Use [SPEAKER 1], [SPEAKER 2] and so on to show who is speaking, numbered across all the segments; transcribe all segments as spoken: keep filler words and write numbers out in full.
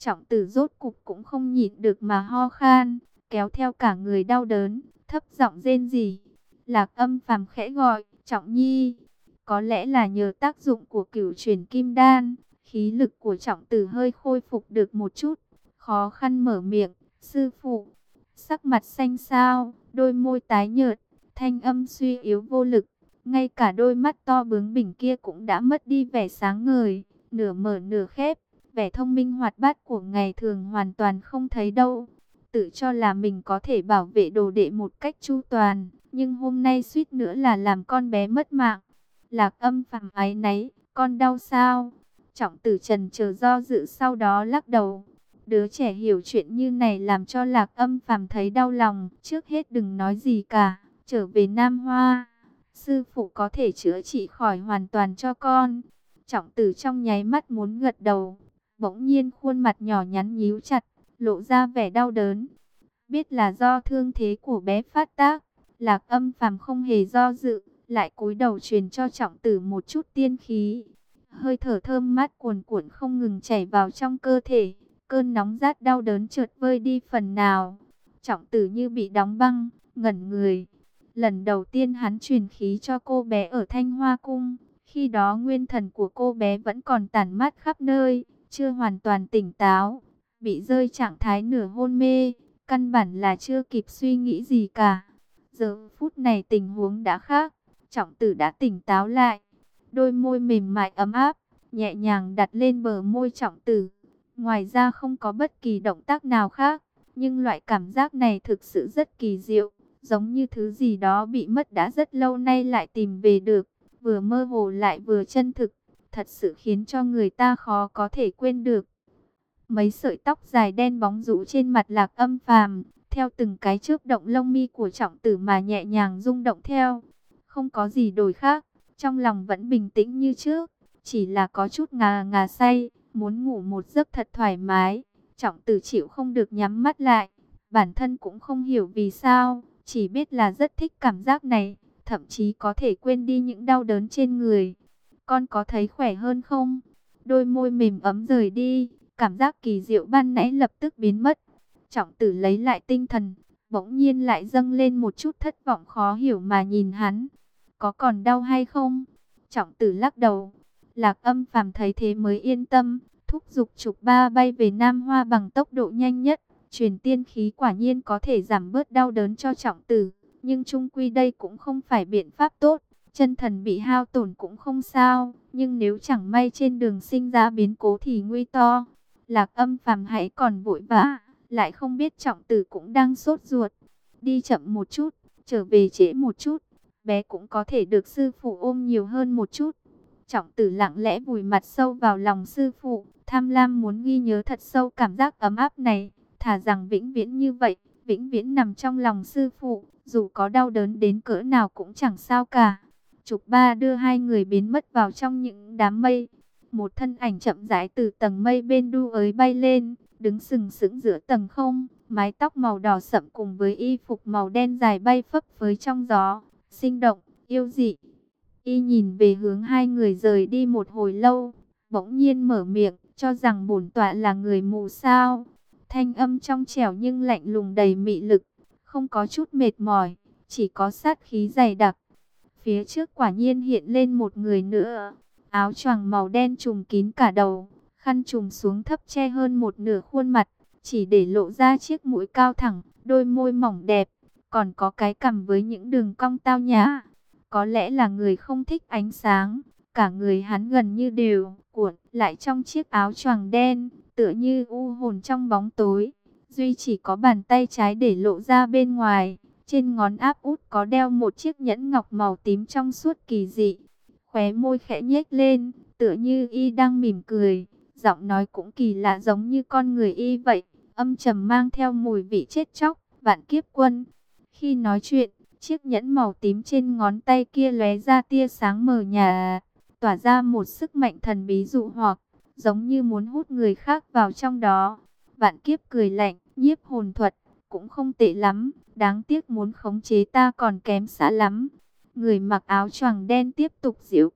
[SPEAKER 1] Trọng Tử rốt cục cũng không nhịn được mà ho khan, kéo theo cả người đau đớn, thấp giọng rên rỉ. Lạc Âm Phàm khẽ gọi, "Trọng Nhi." Có lẽ là nhờ tác dụng của Cửu Chuyển Kim Đan, khí lực của Trọng Tử hơi khôi phục được một chút, khó khăn mở miệng, "Sư phụ." Sắc mặt xanh xao, đôi môi tái nhợt, thanh âm suy yếu vô lực, ngay cả đôi mắt to bướng bỉnh kia cũng đã mất đi vẻ sáng ngời, nửa mở nửa khép, vẻ thông minh hoạt bát của ngày thường hoàn toàn không thấy đâu. Tự cho là mình có thể bảo vệ đồ đệ một cách chu toàn, nhưng hôm nay suýt nữa là làm con bé mất mạng. Lạc Âm Phàm áy náy, "Con đau sao?" Trọng Tử trần chờ do dự, sau đó lắc đầu. Đứa trẻ hiểu chuyện như này làm cho Lạc Âm Phàm thấy đau lòng. Trước hết đừng nói gì cả, trở về Nam Hoa, sư phụ có thể chữa trị khỏi hoàn toàn cho con. Trọng Tử trong nháy mắt muốn gật đầu, bỗng nhiên khuôn mặt nhỏ nhắn nhíu chặt, lộ ra vẻ đau đớn. Biết là do thương thế của bé phát tác, Lạc Âm Phàm không hề do dự, lại cúi đầu truyền cho Trọng Tử một chút tiên khí. Hơi thở thơm mát cuồn cuộn không ngừng chảy vào trong cơ thể, cơn nóng rát đau đớn chợt vơi đi phần nào. Trọng Tử như bị đóng băng, ngẩn người. Lần đầu tiên hắn truyền khí cho cô bé ở Thanh Hoa Cung, khi đó nguyên thần của cô bé vẫn còn tản mát khắp nơi, chưa hoàn toàn tỉnh táo, bị rơi trạng thái nửa hôn mê, căn bản là chưa kịp suy nghĩ gì cả. Giờ phút này tình huống đã khác, Trọng Tử đã tỉnh táo lại, đôi môi mềm mại ấm áp, nhẹ nhàng đặt lên bờ môi Trọng Tử. Ngoài ra không có bất kỳ động tác nào khác, nhưng loại cảm giác này thực sự rất kỳ diệu, giống như thứ gì đó bị mất đã rất lâu nay lại tìm về được, vừa mơ hồ lại vừa chân thực, thật sự khiến cho người ta khó có thể quên được. Mấy sợi tóc dài đen bóng rũ trên mặt Lạc Âm Phàm, theo từng cái chớp động lông mi của Trọng Tử mà nhẹ nhàng rung động theo. Không có gì đổi khác, trong lòng vẫn bình tĩnh như trước, chỉ là có chút ngà ngà say, muốn ngủ một giấc thật thoải mái. Trọng Tử chịu không được nhắm mắt lại, bản thân cũng không hiểu vì sao, chỉ biết là rất thích cảm giác này, thậm chí có thể quên đi những đau đớn trên người. "Con có thấy khỏe hơn không?" Đôi môi mềm ấm rời đi, cảm giác kỳ diệu ban nãy lập tức biến mất. Trọng Tử lấy lại tinh thần, bỗng nhiên lại dâng lên một chút thất vọng khó hiểu mà nhìn hắn. "Có còn đau hay không?" Trọng Tử lắc đầu. Lạc Âm Phàm thấy thế mới yên tâm, thúc giục trục ba bay về Nam Hoa bằng tốc độ nhanh nhất. Truyền tiên khí quả nhiên có thể giảm bớt đau đớn cho Trọng Tử, nhưng chung quy đây cũng không phải biện pháp tốt. Chân thần bị hao tổn cũng không sao, nhưng nếu chẳng may trên đường sinh ra biến cố thì nguy to. Lạc Âm Phàm hãy còn vội vã, lại không biết Trọng Tử cũng đang sốt ruột. "Đi chậm một chút, trở về trễ một chút, bé cũng có thể được sư phụ ôm nhiều hơn một chút." Trọng Tử lặng lẽ vùi mặt sâu vào lòng sư phụ, tham lam muốn ghi nhớ thật sâu cảm giác ấm áp này, thà rằng vĩnh viễn như vậy, vĩnh viễn nằm trong lòng sư phụ, dù có đau đớn đến cỡ nào cũng chẳng sao cả. Trục ba đưa hai người biến mất vào trong những đám mây. Một thân ảnh chậm rãi từ tầng mây bên đu ới bay lên, đứng sừng sững giữa tầng không, mái tóc màu đỏ sậm cùng với y phục màu đen dài bay phấp phới trong gió, sinh động, yêu dị. Y nhìn về hướng hai người rời đi một hồi lâu, bỗng nhiên mở miệng, "Cho rằng bổn tọa là người mù sao?" Thanh âm trong trẻo nhưng lạnh lùng đầy mị lực, không có chút mệt mỏi, chỉ có sát khí dày đặc. Phía trước quả nhiên hiện lên một người nữa, áo choàng màu đen trùm kín cả đầu, khăn trùm xuống thấp che hơn một nửa khuôn mặt, chỉ để lộ ra chiếc mũi cao thẳng, đôi môi mỏng đẹp, còn có cái cằm với những đường cong tao nhã. Có lẽ là người không thích ánh sáng, cả người hắn gần như đều cuộn lại trong chiếc áo choàng đen, tựa như u hồn trong bóng tối. Duy chỉ có bàn tay trái để lộ ra bên ngoài, trên ngón áp út có đeo một chiếc nhẫn ngọc màu tím trong suốt kỳ dị. Khóe môi khẽ nhếch lên, tựa như y đang mỉm cười, giọng nói cũng kỳ lạ giống như con người y vậy, âm trầm mang theo mùi vị chết chóc, vạn kiếp quân. Khi nói chuyện, chiếc nhẫn màu tím trên ngón tay kia lóe ra tia sáng mờ nhạt, tỏa ra một sức mạnh thần bí dụ hoặc, giống như muốn hút người khác vào trong đó. Vạn kiếp cười lạnh, nhiếp hồn thuật, cũng không tệ lắm, đáng tiếc muốn khống chế ta còn kém xa lắm. Người mặc áo choàng đen tiếp tục giễu cợt,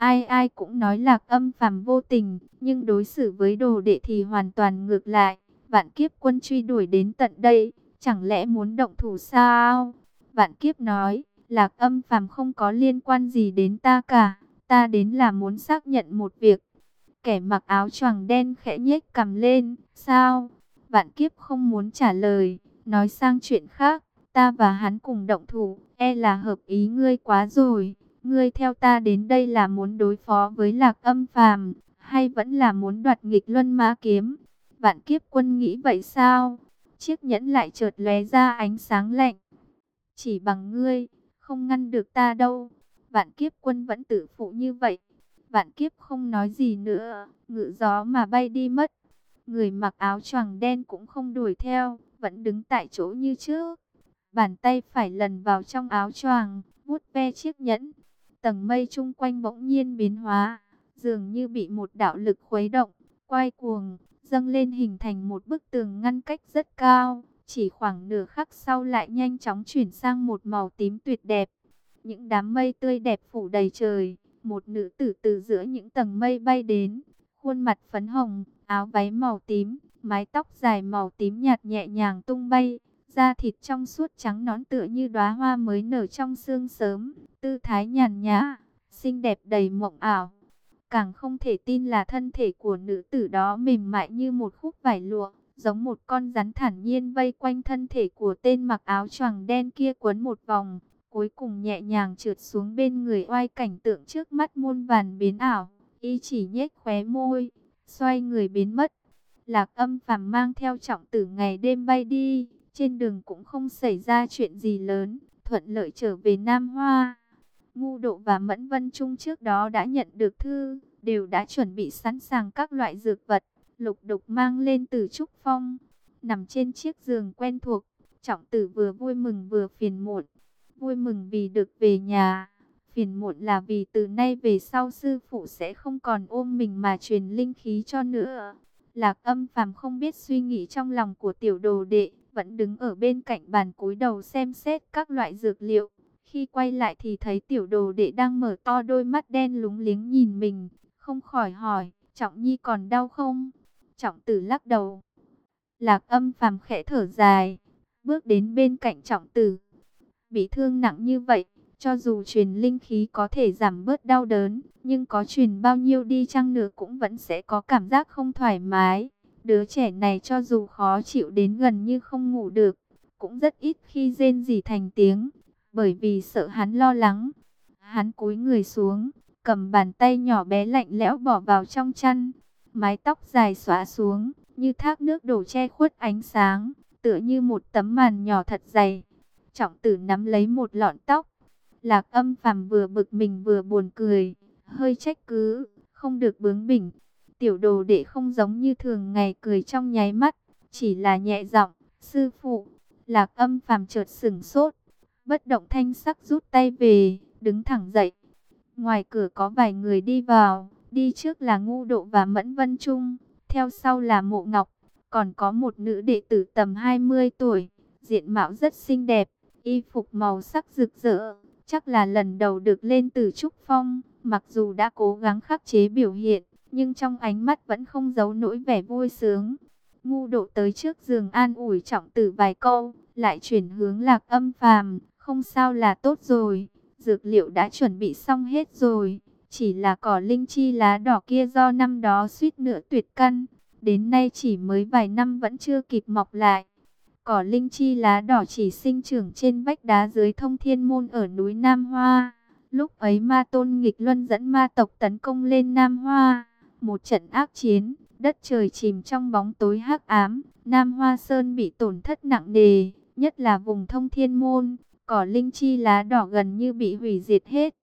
[SPEAKER 1] Ai ai cũng nói Lạc Âm Phàm vô tình, nhưng đối xử với đồ đệ thì hoàn toàn ngược lại. Vạn Kiếp Quân truy đuổi đến tận đây, chẳng lẽ muốn động thủ sao? Vạn Kiếp nói, Lạc Âm Phàm không có liên quan gì đến ta cả, ta đến là muốn xác nhận một việc. Kẻ mặc áo choàng đen khẽ nhếch cằm lên, sao? Vạn Kiếp không muốn trả lời, nói sang chuyện khác, ta và hắn cùng động thủ, e là hợp ý ngươi quá rồi. Ngươi theo ta đến đây là muốn đối phó với Lạc Âm Phàm, hay vẫn là muốn đoạt nghịch luân ma kiếm? Vạn Kiếp Quân nghĩ vậy sao? Chiếc nhẫn lại chợt lóe ra ánh sáng lạnh. Chỉ bằng ngươi, không ngăn được ta đâu. Vạn Kiếp Quân vẫn tự phụ như vậy. Vạn Kiếp không nói gì nữa, ngự gió mà bay đi mất. Người mặc áo choàng đen cũng không đuổi theo, vẫn đứng tại chỗ như trước. Bàn tay phải lần vào trong áo choàng, vuốt ve chiếc nhẫn. Tầng mây chung quanh bỗng nhiên biến hóa, dường như bị một đạo lực khuấy động, quay cuồng, dâng lên hình thành một bức tường ngăn cách rất cao. Chỉ khoảng nửa khắc sau lại nhanh chóng chuyển sang một màu tím tuyệt đẹp. Những đám mây tươi đẹp phủ đầy trời, một nữ tử từ giữa những tầng mây bay đến, khuôn mặt phấn hồng, áo váy màu tím, mái tóc dài màu tím nhạt nhẹ nhàng tung bay, da thịt trong suốt trắng nõn tựa như đóa hoa mới nở trong sương sớm, tư thái nhàn nhã, xinh đẹp đầy mộng ảo. Càng không thể tin là thân thể của nữ tử đó mềm mại như một khúc vải lụa, giống một con rắn thản nhiên vây quanh thân thể của tên mặc áo choàng đen kia quấn một vòng, cuối cùng nhẹ nhàng trượt xuống bên người. Oai cảnh tượng trước mắt muôn vàn biến ảo, y chỉ nhếch khóe môi, xoay người biến mất. Lạc Âm Phàm mang theo Trọng Tử ngày đêm bay đi, trên đường cũng không xảy ra chuyện gì lớn, thuận lợi trở về Nam Hoa. Ngu Độ và Mẫn Vân Trung trước đó đã nhận được thư, đều đã chuẩn bị sẵn sàng các loại dược vật, lục đục mang lên từ Trúc Phong. Nằm trên chiếc giường quen thuộc, Trọng Tử vừa vui mừng vừa phiền muộn. Vui mừng vì được về nhà, phiền muộn là vì từ nay về sau sư phụ sẽ không còn ôm mình mà truyền linh khí cho nữa. Lạc Âm Phàm không biết suy nghĩ trong lòng của tiểu đồ đệ, vẫn đứng ở bên cạnh bàn cúi đầu xem xét các loại dược liệu. Khi quay lại thì thấy tiểu đồ đệ đang mở to đôi mắt đen lúng liếng nhìn mình, không khỏi hỏi, Trọng Nhi còn đau không? Trọng Tử lắc đầu. Lạc Âm Phàm khẽ thở dài, bước đến bên cạnh Trọng Tử. Bị thương nặng như vậy, cho dù truyền linh khí có thể giảm bớt đau đớn, nhưng có truyền bao nhiêu đi chăng nữa cũng vẫn sẽ có cảm giác không thoải mái. Đứa trẻ này cho dù khó chịu đến gần như không ngủ được, cũng rất ít khi rên rỉ thành tiếng, bởi vì sợ hắn lo lắng. Hắn cúi người xuống, cầm bàn tay nhỏ bé lạnh lẽo bỏ vào trong chăn, mái tóc dài xõa xuống, như thác nước đổ che khuất ánh sáng, tựa như một tấm màn nhỏ thật dày. Trọng Tử nắm lấy một lọn tóc. Lạc Âm Phàm vừa bực mình vừa buồn cười, hơi trách cứ, không được bướng bỉnh. Tiểu đồ đệ không giống như thường ngày cười trong nháy mắt, chỉ là nhẹ giọng, sư phụ. Lạc Âm Phàm chợt sửng sốt, bất động thanh sắc rút tay về, đứng thẳng dậy. Ngoài cửa có vài người đi vào, đi trước là Ngu Độ và Mẫn Vân Trung, theo sau là Mộ Ngọc, còn có một nữ đệ tử tầm hai mươi tuổi, diện mạo rất xinh đẹp, y phục màu sắc rực rỡ, chắc là lần đầu được lên từ Trúc Phong. Mặc dù đã cố gắng khắc chế biểu hiện, nhưng trong ánh mắt vẫn không giấu nỗi vẻ vui sướng. Ngu Độ tới trước giường an ủi Trọng Tử vài câu, lại chuyển hướng Lạc Âm Phàm, không sao là tốt rồi, dược liệu đã chuẩn bị xong hết rồi, chỉ là cỏ linh chi lá đỏ kia do năm đó suýt nữa tuyệt căn, đến nay chỉ mới vài năm vẫn chưa kịp mọc lại. Cỏ linh chi lá đỏ chỉ sinh trưởng trên vách đá dưới Thông Thiên Môn ở núi Nam Hoa. Lúc ấy Ma Tôn nghịch luân dẫn ma tộc tấn công lên Nam Hoa, một trận ác chiến, đất trời chìm trong bóng tối hắc ám, Nam Hoa Sơn bị tổn thất nặng nề, nhất là vùng Thông Thiên Môn, cỏ linh chi lá đỏ gần như bị hủy diệt hết.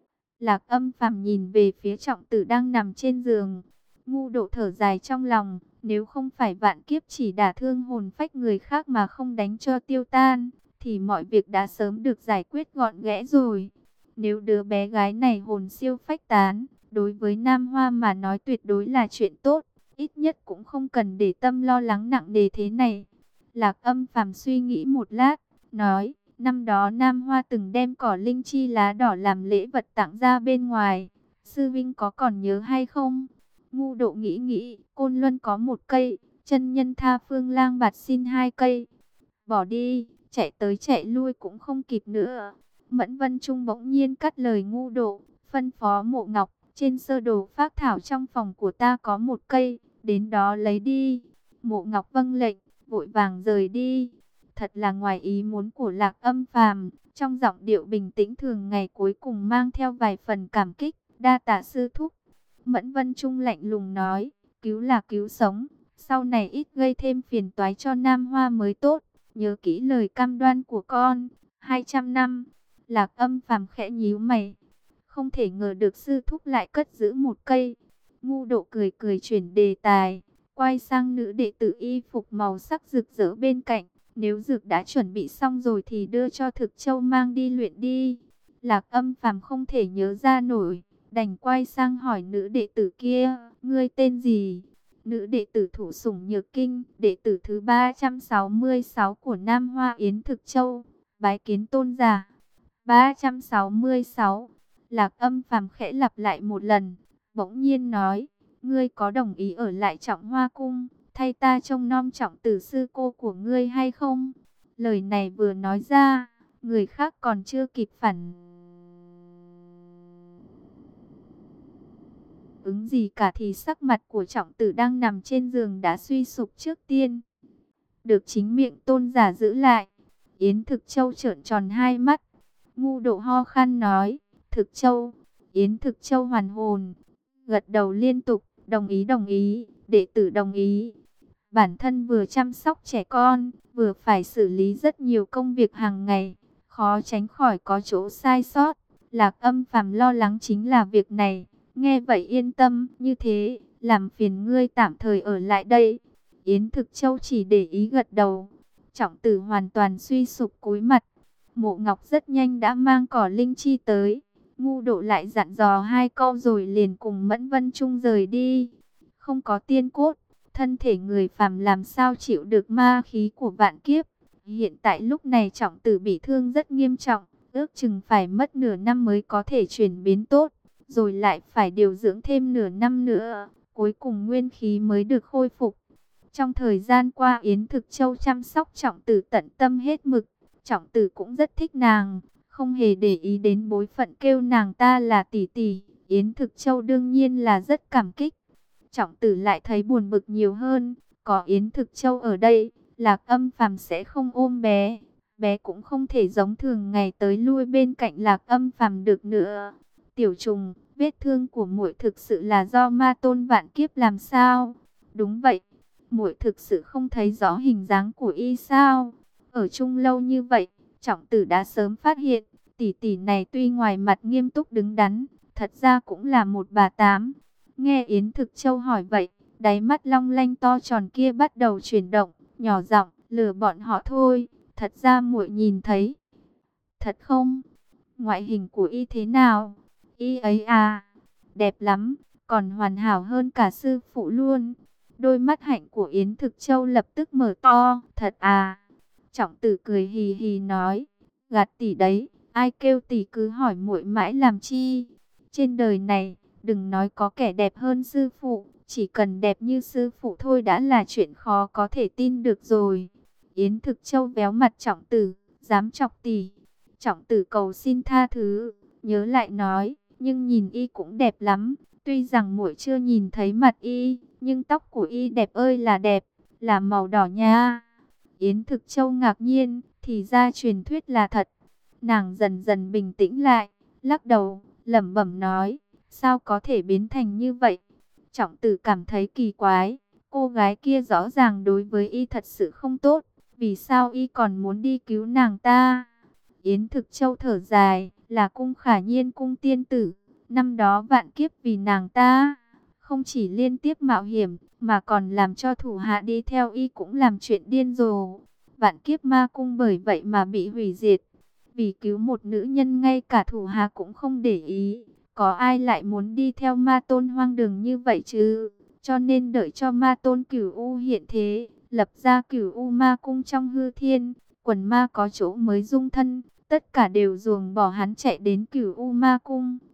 [SPEAKER 1] Lạc Âm Phàm nhìn về phía Trọng Tử đang nằm trên giường, Ngu Độ thở dài trong lòng, nếu không phải vạn kiếp chỉ đả thương hồn phách người khác mà không đánh cho tiêu tan, thì mọi việc đã sớm được giải quyết gọn ghẽ rồi. Nếu đứa bé gái này hồn siêu phách tán, đối với Nam Hoa mà nói tuyệt đối là chuyện tốt, ít nhất cũng không cần để tâm lo lắng nặng nề thế này. Lạc Âm Phàm suy nghĩ một lát, nói, năm đó Nam Hoa từng đem cỏ linh chi lá đỏ làm lễ vật tặng ra bên ngoài, sư vinh có còn nhớ hay không? Ngu Độ nghĩ nghĩ, Côn Luân có một cây, chân nhân Tha Phương Lang Bạt xin hai cây. Bỏ đi, chạy tới chạy lui cũng không kịp nữa. Mẫn Vân Trung bỗng nhiên cắt lời Ngu Độ, phân phó Mộ Ngọc, trên sơ đồ phác thảo trong phòng của ta có một cây, đến đó lấy đi. Mộ Ngọc vâng lệnh, vội vàng rời đi. Thật là ngoài ý muốn của Lạc Âm Phàm, trong giọng điệu bình tĩnh thường ngày cuối cùng mang theo vài phần cảm kích, đa tạ sư thúc. Mẫn Vân Trung lạnh lùng nói, cứu là cứu sống, sau này ít gây thêm phiền toái cho Nam Hoa mới tốt, nhớ kỹ lời cam đoan của con. Hai trăm năm. Lạc Âm Phàm khẽ nhíu mày, không thể ngờ được sư thúc lại cất giữ một cây. Ngu Độ cười cười chuyển đề tài, quay sang nữ đệ tử y phục màu sắc rực rỡ bên cạnh. Nếu dược đã chuẩn bị xong rồi thì đưa cho Thực Châu mang đi luyện đi. Lạc Âm Phàm không thể nhớ ra nổi, đành quay sang hỏi nữ đệ tử kia, ngươi tên gì? Nữ đệ tử Thủ Sủng Nhược Kinh, đệ tử thứ ba trăm sáu mươi sáu của Nam Hoa Yến Thực Châu, bái kiến tôn giả. ba trăm sáu mươi sáu. Lạc Âm Phàm khẽ lặp lại một lần, bỗng nhiên nói, ngươi có đồng ý ở lại Trọng Hoa Cung, thay ta trông nom Trọng tử sư cô của ngươi hay không? Lời này vừa nói ra, người khác còn chưa kịp phản ứng gì cả thì sắc mặt của Trọng tử đang nằm trên giường đã suy sụp trước tiên. Được chính miệng tôn giả giữ lại, Yến Thực Châu trợn tròn hai mắt. Ngu Độ ho khan nói, Thực Châu. Yến Thực Châu hoàn hồn, gật đầu liên tục, đồng ý đồng ý, đệ tử đồng ý. Bản thân vừa chăm sóc trẻ con, vừa phải xử lý rất nhiều công việc hàng ngày, khó tránh khỏi có chỗ sai sót. Lạc Âm Phàm lo lắng chính là việc này. Nghe vậy yên tâm, như thế, làm phiền ngươi tạm thời ở lại đây. Yến Thực Châu chỉ để ý gật đầu. Trọng tử hoàn toàn suy sụp cúi mặt. Mộ Ngọc rất nhanh đã mang cỏ linh chi tới. Ngu Độ lại dặn dò hai câu rồi liền cùng Mẫn Vân Trung rời đi. Không có tiên cốt, thân thể người phàm làm sao chịu được ma khí của vạn kiếp. Hiện tại lúc này Trọng tử bị thương rất nghiêm trọng, ước chừng phải mất nửa năm mới có thể chuyển biến tốt, rồi lại phải điều dưỡng thêm nửa năm nữa, cuối cùng nguyên khí mới được khôi phục. Trong thời gian qua Yến Thực Châu chăm sóc Trọng tử tận tâm hết mực, Trọng tử cũng rất thích nàng, không hề để ý đến bối phận kêu nàng ta là tỷ tỷ. Yến Thực Châu đương nhiên là rất cảm kích. Trọng tử lại thấy buồn bực nhiều hơn, có Yến Thực Châu ở đây, Lạc Âm Phàm sẽ không ôm bé, bé cũng không thể giống thường ngày tới lui bên cạnh Lạc Âm Phàm được nữa. Tiểu Trùng, vết thương của muội thực sự là do ma tôn vạn kiếp làm sao? Đúng vậy, muội thực sự không thấy rõ hình dáng của y sao? Ở chung lâu như vậy, Trọng tử đã sớm phát hiện, tỷ tỷ này tuy ngoài mặt nghiêm túc đứng đắn, thật ra cũng là một bà tám. Nghe Yến Thực Châu hỏi vậy, đáy mắt long lanh to tròn kia bắt đầu chuyển động, nhỏ giọng, lừa bọn họ thôi, thật ra muội nhìn thấy. Thật không? Ngoại hình của y thế nào? Y ấy à, đẹp lắm, còn hoàn hảo hơn cả sư phụ luôn. Đôi mắt hạnh của Yến Thực Châu lập tức mở to, thật à? Trọng tử cười hì hì nói, gạt tỷ đấy, ai kêu tỷ cứ hỏi muội mãi làm chi? Trên đời này, đừng nói có kẻ đẹp hơn sư phụ, chỉ cần đẹp như sư phụ thôi đã là chuyện khó có thể tin được rồi. Yến Thực Châu véo mặt Trọng tử, dám chọc tỷ. Trọng tử cầu xin tha thứ, nhớ lại nói, nhưng nhìn y cũng đẹp lắm. Tuy rằng muội chưa nhìn thấy mặt y, nhưng tóc của y đẹp ơi là đẹp, là màu đỏ nha. Yến Thực Châu ngạc nhiên, thì ra truyền thuyết là thật. Nàng dần dần bình tĩnh lại, lắc đầu, lẩm bẩm nói, sao có thể biến thành như vậy? Trọng tử cảm thấy kỳ quái, cô gái kia rõ ràng đối với y thật sự không tốt, vì sao y còn muốn đi cứu nàng ta? Yến Thực Châu thở dài, là Cung Khả Nhiên cung tiên tử, năm đó vạn kiếp vì nàng ta, không chỉ liên tiếp mạo hiểm, mà còn làm cho thủ hạ đi theo y cũng làm chuyện điên rồ. Vạn kiếp ma cung bởi vậy mà bị hủy diệt. Vì cứu một nữ nhân ngay cả thủ hạ cũng không để ý, có ai lại muốn đi theo ma tôn hoang đường như vậy chứ? Cho nên đợi cho ma tôn Cửu U hiện thế, lập ra Cửu U ma cung trong hư thiên, quần ma có chỗ mới dung thân, tất cả đều ruồng bỏ hắn chạy đến Cửu U ma cung.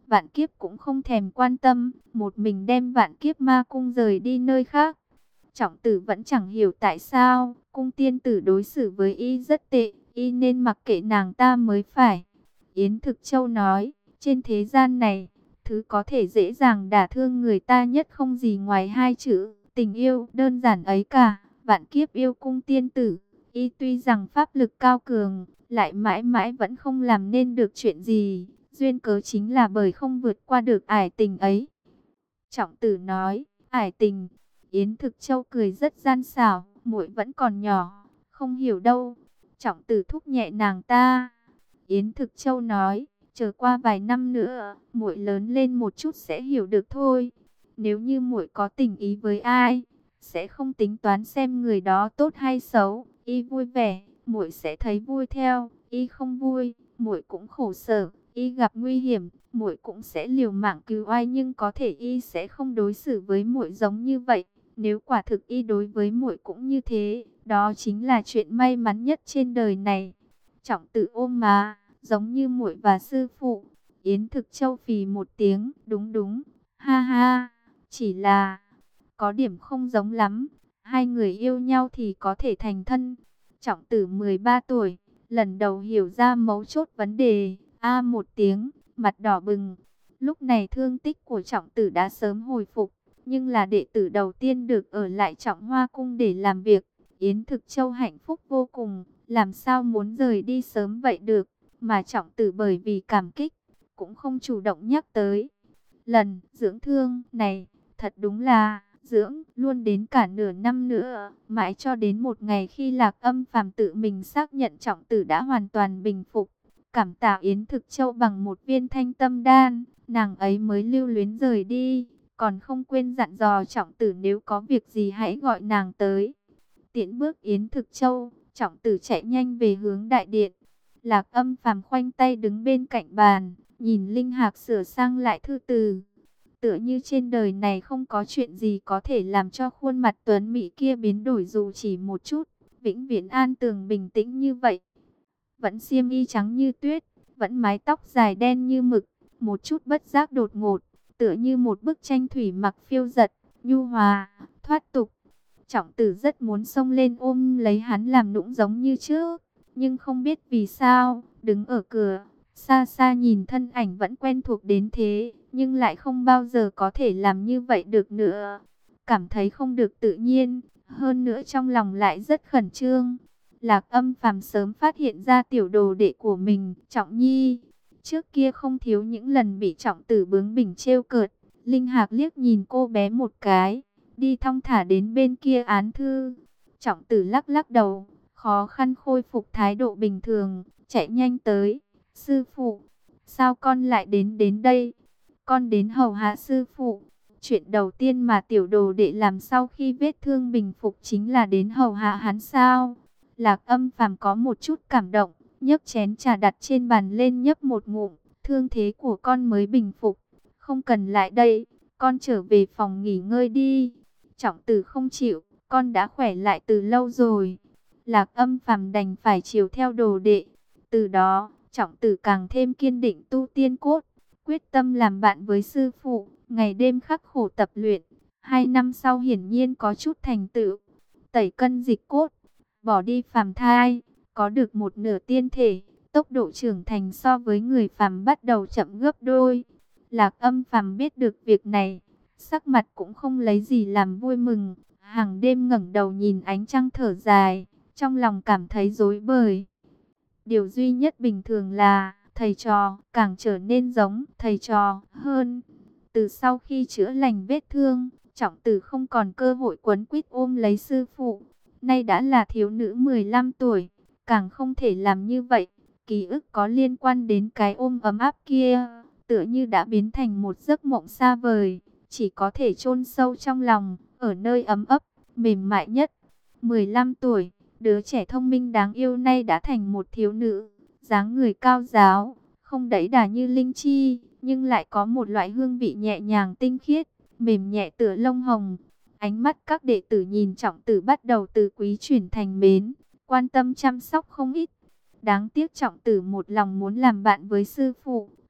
[SPEAKER 1] Vạn Kiếp cũng không thèm quan tâm, một mình đem Vạn Kiếp ma cung rời đi nơi khác. Trọng tử vẫn chẳng hiểu tại sao, cung tiên tử đối xử với y rất tệ, y nên mặc kệ nàng ta mới phải. Yến Thực Châu nói, trên thế gian này, thứ có thể dễ dàng đả thương người ta nhất không gì ngoài hai chữ, tình yêu, đơn giản ấy cả. Vạn Kiếp yêu cung tiên tử, y tuy rằng pháp lực cao cường, lại mãi mãi vẫn không làm nên được chuyện gì. Duyên cớ chính là bởi không vượt qua được ải tình ấy. Trọng tử nói, ải tình. Yến Thực Châu cười rất gian xảo, muội vẫn còn nhỏ, không hiểu đâu. Trọng tử thúc nhẹ nàng ta. Yến Thực Châu nói, chờ qua vài năm nữa, muội lớn lên một chút sẽ hiểu được thôi. Nếu như muội có tình ý với ai, sẽ không tính toán xem người đó tốt hay xấu. Y vui vẻ, muội sẽ thấy vui theo. Y không vui, muội cũng khổ sở. Y gặp nguy hiểm, muội cũng sẽ liều mạng cứu ai, nhưng có thể y sẽ không đối xử với muội giống như vậy. Nếu quả thực y đối với muội cũng như thế, đó chính là chuyện may mắn nhất trên đời này. Trọng tử ôm má, giống như muội và sư phụ. Yến Thực Châu phì một tiếng, đúng đúng, ha ha, chỉ là có điểm không giống lắm. Hai người yêu nhau thì có thể thành thân. Trọng tử mười ba tuổi, lần đầu hiểu ra mấu chốt vấn đề. A một tiếng, mặt đỏ bừng. Lúc này thương tích của trọng tử đã sớm hồi phục, nhưng là đệ tử đầu tiên được ở lại Trọng Hoa Cung để làm việc. Yến Thực Châu hạnh phúc vô cùng, làm sao muốn rời đi sớm vậy được, mà trọng tử bởi vì cảm kích, cũng không chủ động nhắc tới. Lần dưỡng thương này, thật đúng là dưỡng luôn đến cả nửa năm nữa, mãi cho đến một ngày khi Lạc Âm Phàm tự mình xác nhận trọng tử đã hoàn toàn bình phục. Cảm tạ Yến Thực Châu bằng một viên thanh tâm đan, nàng ấy mới lưu luyến rời đi, còn không quên dặn dò trọng tử nếu có việc gì hãy gọi nàng tới. Tiễn bước Yến Thực Châu, trọng tử chạy nhanh về hướng đại điện. Lạc Âm Phàm khoanh tay đứng bên cạnh bàn, nhìn Linh Hạc sửa sang lại thư từ. Tựa như trên đời này không có chuyện gì có thể làm cho khuôn mặt tuấn mỹ kia biến đổi dù chỉ một chút, vĩnh viễn an tường bình tĩnh như vậy. Vẫn xiêm y trắng như tuyết, vẫn mái tóc dài đen như mực, một chút bất giác đột ngột, tựa như một bức tranh thủy mặc phiêu dật, nhu hòa, thoát tục. Trọng tử rất muốn xông lên ôm lấy hắn làm nũng giống như trước, nhưng không biết vì sao, đứng ở cửa, xa xa nhìn thân ảnh vẫn quen thuộc đến thế, nhưng lại không bao giờ có thể làm như vậy được nữa. Cảm thấy không được tự nhiên, hơn nữa trong lòng lại rất khẩn trương. Lạc Âm Phàm sớm phát hiện ra tiểu đồ đệ của mình, Trọng Nhi. Trước kia không thiếu những lần bị trọng tử bướng bỉnh trêu cợt. Linh Hạc liếc nhìn cô bé một cái, đi thong thả đến bên kia án thư. Trọng tử lắc lắc đầu, khó khăn khôi phục thái độ bình thường, chạy nhanh tới. Sư phụ, sao con lại đến đến đây? Con đến hầu hạ sư phụ. Chuyện đầu tiên mà tiểu đồ đệ làm sau khi vết thương bình phục chính là đến hầu hạ hắn sao? Lạc Âm Phàm có một chút cảm động, nhấc chén trà đặt trên bàn lên nhấp một ngụm. Thương thế của con mới bình phục, không cần lại đây, con trở về phòng nghỉ ngơi đi. Trọng tử không chịu, con đã khỏe lại từ lâu rồi. Lạc Âm Phàm đành phải chiều theo đồ đệ. Từ đó, trọng tử càng thêm kiên định tu tiên cốt, quyết tâm làm bạn với sư phụ, ngày đêm khắc khổ tập luyện. Hai năm sau hiển nhiên có chút thành tựu, tẩy cân dịch cốt, bỏ đi phàm thai, có được một nửa tiên thể, tốc độ trưởng thành so với người phàm bắt đầu chậm gấp đôi. Lạc Âm Phàm biết được việc này, sắc mặt cũng không lấy gì làm vui mừng, hàng đêm ngẩng đầu nhìn ánh trăng thở dài, trong lòng cảm thấy rối bời. Điều duy nhất bình thường là thầy trò càng trở nên giống thầy trò hơn. Từ sau khi chữa lành vết thương, trọng tử không còn cơ hội quấn quýt ôm lấy sư phụ. Nay đã là thiếu nữ mười lăm tuổi, càng không thể làm như vậy. Ký ức có liên quan đến cái ôm ấm áp kia, tựa như đã biến thành một giấc mộng xa vời, chỉ có thể chôn sâu trong lòng, ở nơi ấm ấp, mềm mại nhất. mười lăm tuổi, đứa trẻ thông minh đáng yêu nay đã thành một thiếu nữ, dáng người cao ráo, không đẫy đà như Linh Chi, nhưng lại có một loại hương vị nhẹ nhàng tinh khiết, mềm nhẹ tựa lông hồng. Ánh mắt các đệ tử nhìn trọng tử bắt đầu từ quý chuyển thành mến, quan tâm chăm sóc không ít. Đáng tiếc trọng tử một lòng muốn làm bạn với sư phụ,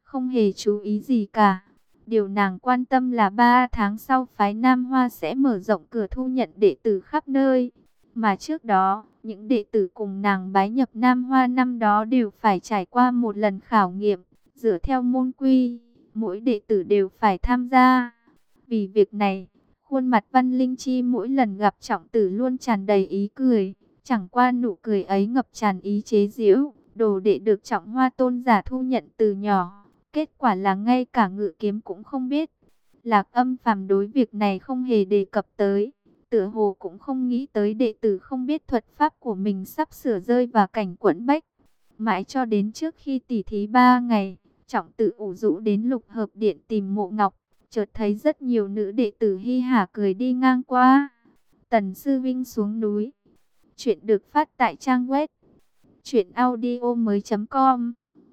[SPEAKER 1] không hề chú ý gì cả. Điều nàng quan tâm là ba tháng sau phái Nam Hoa sẽ mở rộng cửa thu nhận đệ tử khắp nơi. Mà trước đó, những đệ tử cùng nàng bái nhập Nam Hoa năm đó đều phải trải qua một lần khảo nghiệm, dựa theo môn quy, mỗi đệ tử đều phải tham gia. Vì việc này, khuôn mặt Văn Linh Chi mỗi lần gặp Trọng Tử luôn tràn đầy ý cười, chẳng qua nụ cười ấy ngập tràn ý chế giễu. Đồ đệ được Trọng Hoa tôn giả thu nhận từ nhỏ, kết quả là ngay cả ngự kiếm cũng không biết. Lạc Âm Phàm đối việc này không hề đề cập tới, tựa hồ cũng không nghĩ tới đệ tử không biết thuật pháp của mình sắp sửa rơi vào cảnh quẫn bách. Mãi cho đến trước khi tỉ thí ba ngày, Trọng Tử ủ rũ đến Lục Hợp Điện tìm Mộ Ngọc, chợt thấy rất nhiều nữ đệ tử hi hả cười đi ngang qua. Tần sư vinh xuống núi. Chuyện được phát tại trang web truyện audio mới chấm com.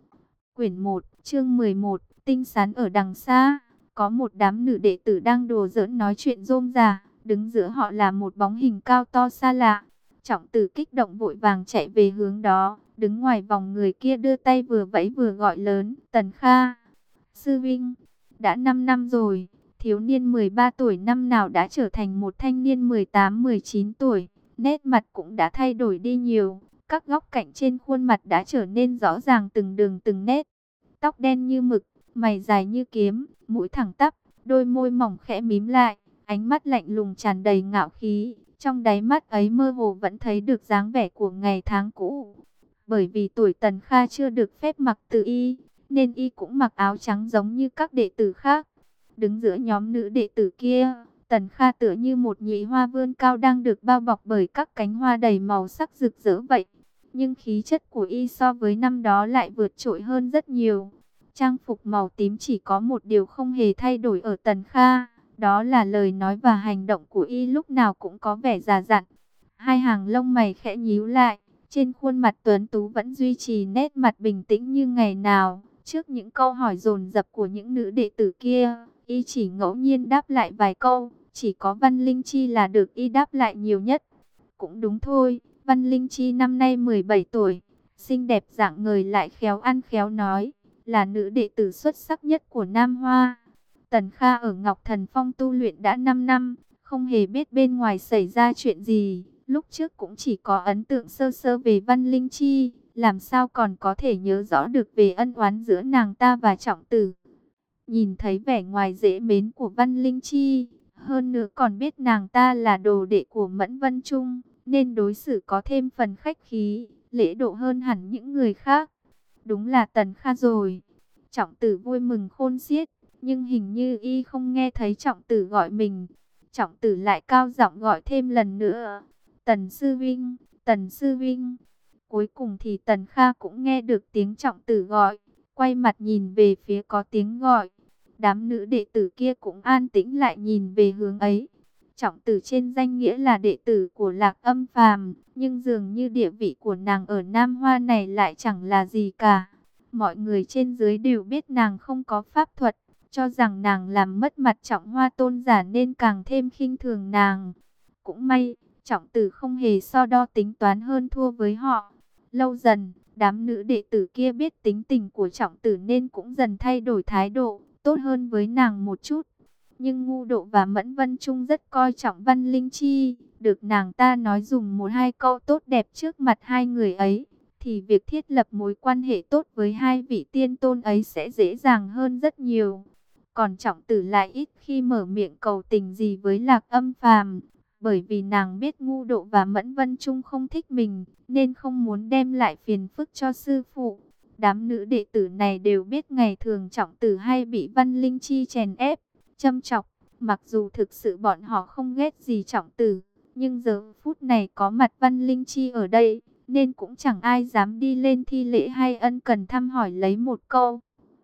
[SPEAKER 1] Quyển một, chương mười một, tinh sán ở đằng xa. Có một đám nữ đệ tử đang đùa giỡn nói chuyện rôm rả, đứng giữa họ là một bóng hình cao to xa lạ. Trọng Tử kích động vội vàng chạy về hướng đó, đứng ngoài vòng người kia đưa tay vừa vẫy vừa gọi lớn, Tần Kha. Sư Vinh, đã năm năm rồi, thiếu niên mười ba tuổi năm nào đã trở thành một thanh niên mười tám mười chín tuổi, nét mặt cũng đã thay đổi đi nhiều. Các góc cạnh trên khuôn mặt đã trở nên rõ ràng từng đường từng nét. Tóc đen như mực, mày dài như kiếm, mũi thẳng tắp, đôi môi mỏng khẽ mím lại, ánh mắt lạnh lùng tràn đầy ngạo khí. Trong đáy mắt ấy mơ hồ vẫn thấy được dáng vẻ của ngày tháng cũ. Bởi vì tuổi Tần Kha chưa được phép mặc tự y, nên y cũng mặc áo trắng giống như các đệ tử khác. Đứng giữa nhóm nữ đệ tử kia, Tần Kha tựa như một nhụy hoa vươn cao đang được bao bọc bởi các cánh hoa đầy màu sắc rực rỡ vậy. Nhưng khí chất của y so với năm đó lại vượt trội hơn rất nhiều. Trang phục màu tím chỉ có một điều không hề thay đổi ở Tần Kha, đó là lời nói và hành động của y lúc nào cũng có vẻ già dặn. Hai hàng lông mày khẽ nhíu lại, trên khuôn mặt tuấn tú vẫn duy trì nét mặt bình tĩnh như ngày nào. Trước những câu hỏi dồn dập của những nữ đệ tử kia, y chỉ ngẫu nhiên đáp lại vài câu, chỉ có Văn Linh Chi là được y đáp lại nhiều nhất. Cũng đúng thôi, Văn Linh Chi năm nay mười bảy tuổi, xinh đẹp dạng người lại khéo ăn khéo nói, là nữ đệ tử xuất sắc nhất của Nam Hoa. Tần Kha ở Ngọc Thần Phong tu luyện đã năm năm, không hề biết bên ngoài xảy ra chuyện gì, lúc trước cũng chỉ có ấn tượng sơ sơ về Văn Linh Chi, làm sao còn có thể nhớ rõ được về ân oán giữa nàng ta và Trọng Tử. Nhìn thấy vẻ ngoài dễ mến của Văn Linh Chi, hơn nữa còn biết nàng ta là đồ đệ của Mẫn Vân Trung, nên đối xử có thêm phần khách khí, lễ độ hơn hẳn những người khác. Đúng là Tần Kha rồi. Trọng Tử vui mừng khôn xiết, nhưng hình như y không nghe thấy Trọng Tử gọi mình. Trọng Tử lại cao giọng gọi thêm lần nữa, Tần Sư Vinh, Tần Sư Vinh. Cuối cùng thì Tần Kha cũng nghe được tiếng Trọng Tử gọi, quay mặt nhìn về phía có tiếng gọi. Đám nữ đệ tử kia cũng an tĩnh lại nhìn về hướng ấy. Trọng Tử trên danh nghĩa là đệ tử của Lạc Âm Phàm, nhưng dường như địa vị của nàng ở Nam Hoa này lại chẳng là gì cả. Mọi người trên dưới đều biết nàng không có pháp thuật, cho rằng nàng làm mất mặt Trọng Hoa tôn giả nên càng thêm khinh thường nàng. Cũng may, Trọng Tử không hề so đo tính toán hơn thua với họ. Lâu dần, đám nữ đệ tử kia biết tính tình của Trọng Tử nên cũng dần thay đổi thái độ, tốt hơn với nàng một chút. Nhưng Ngu Độ và Mẫn Vân Trung rất coi trọng Văn Linh Chi, được nàng ta nói dùng một hai câu tốt đẹp trước mặt hai người ấy, thì việc thiết lập mối quan hệ tốt với hai vị tiên tôn ấy sẽ dễ dàng hơn rất nhiều. Còn Trọng Tử lại ít khi mở miệng cầu tình gì với Lạc Âm Phàm, bởi vì nàng biết Ngu Độ và Mẫn Vân Trung không thích mình, nên không muốn đem lại phiền phức cho sư phụ. Đám nữ đệ tử này đều biết ngày thường Trọng Tử hay bị Văn Linh Chi chèn ép, châm chọc. Mặc dù thực sự bọn họ không ghét gì Trọng Tử, nhưng giờ phút này có mặt Văn Linh Chi ở đây, nên cũng chẳng ai dám đi lên thi lễ hay ân cần thăm hỏi lấy một câu.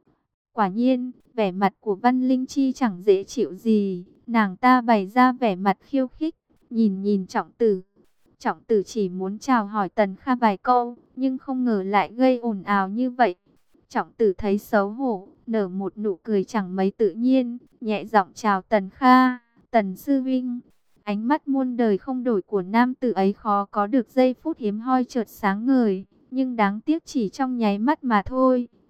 [SPEAKER 1] Quả nhiên, vẻ mặt của Văn Linh Chi chẳng dễ chịu gì, nàng ta bày ra vẻ mặt khiêu khích, nhìn nhìn Trọng Tử. Trọng Tử chỉ muốn chào hỏi Tần Kha vài câu, nhưng không ngờ lại gây ồn ào như vậy. Trọng Tử thấy xấu hổ, nở một nụ cười chẳng mấy tự nhiên, nhẹ giọng chào Tần Kha, Tần Sư Vinh. Ánh mắt muôn đời không đổi của nam tử ấy khó có được giây phút hiếm hoi chợt sáng ngời, nhưng đáng tiếc chỉ trong nháy mắt mà thôi.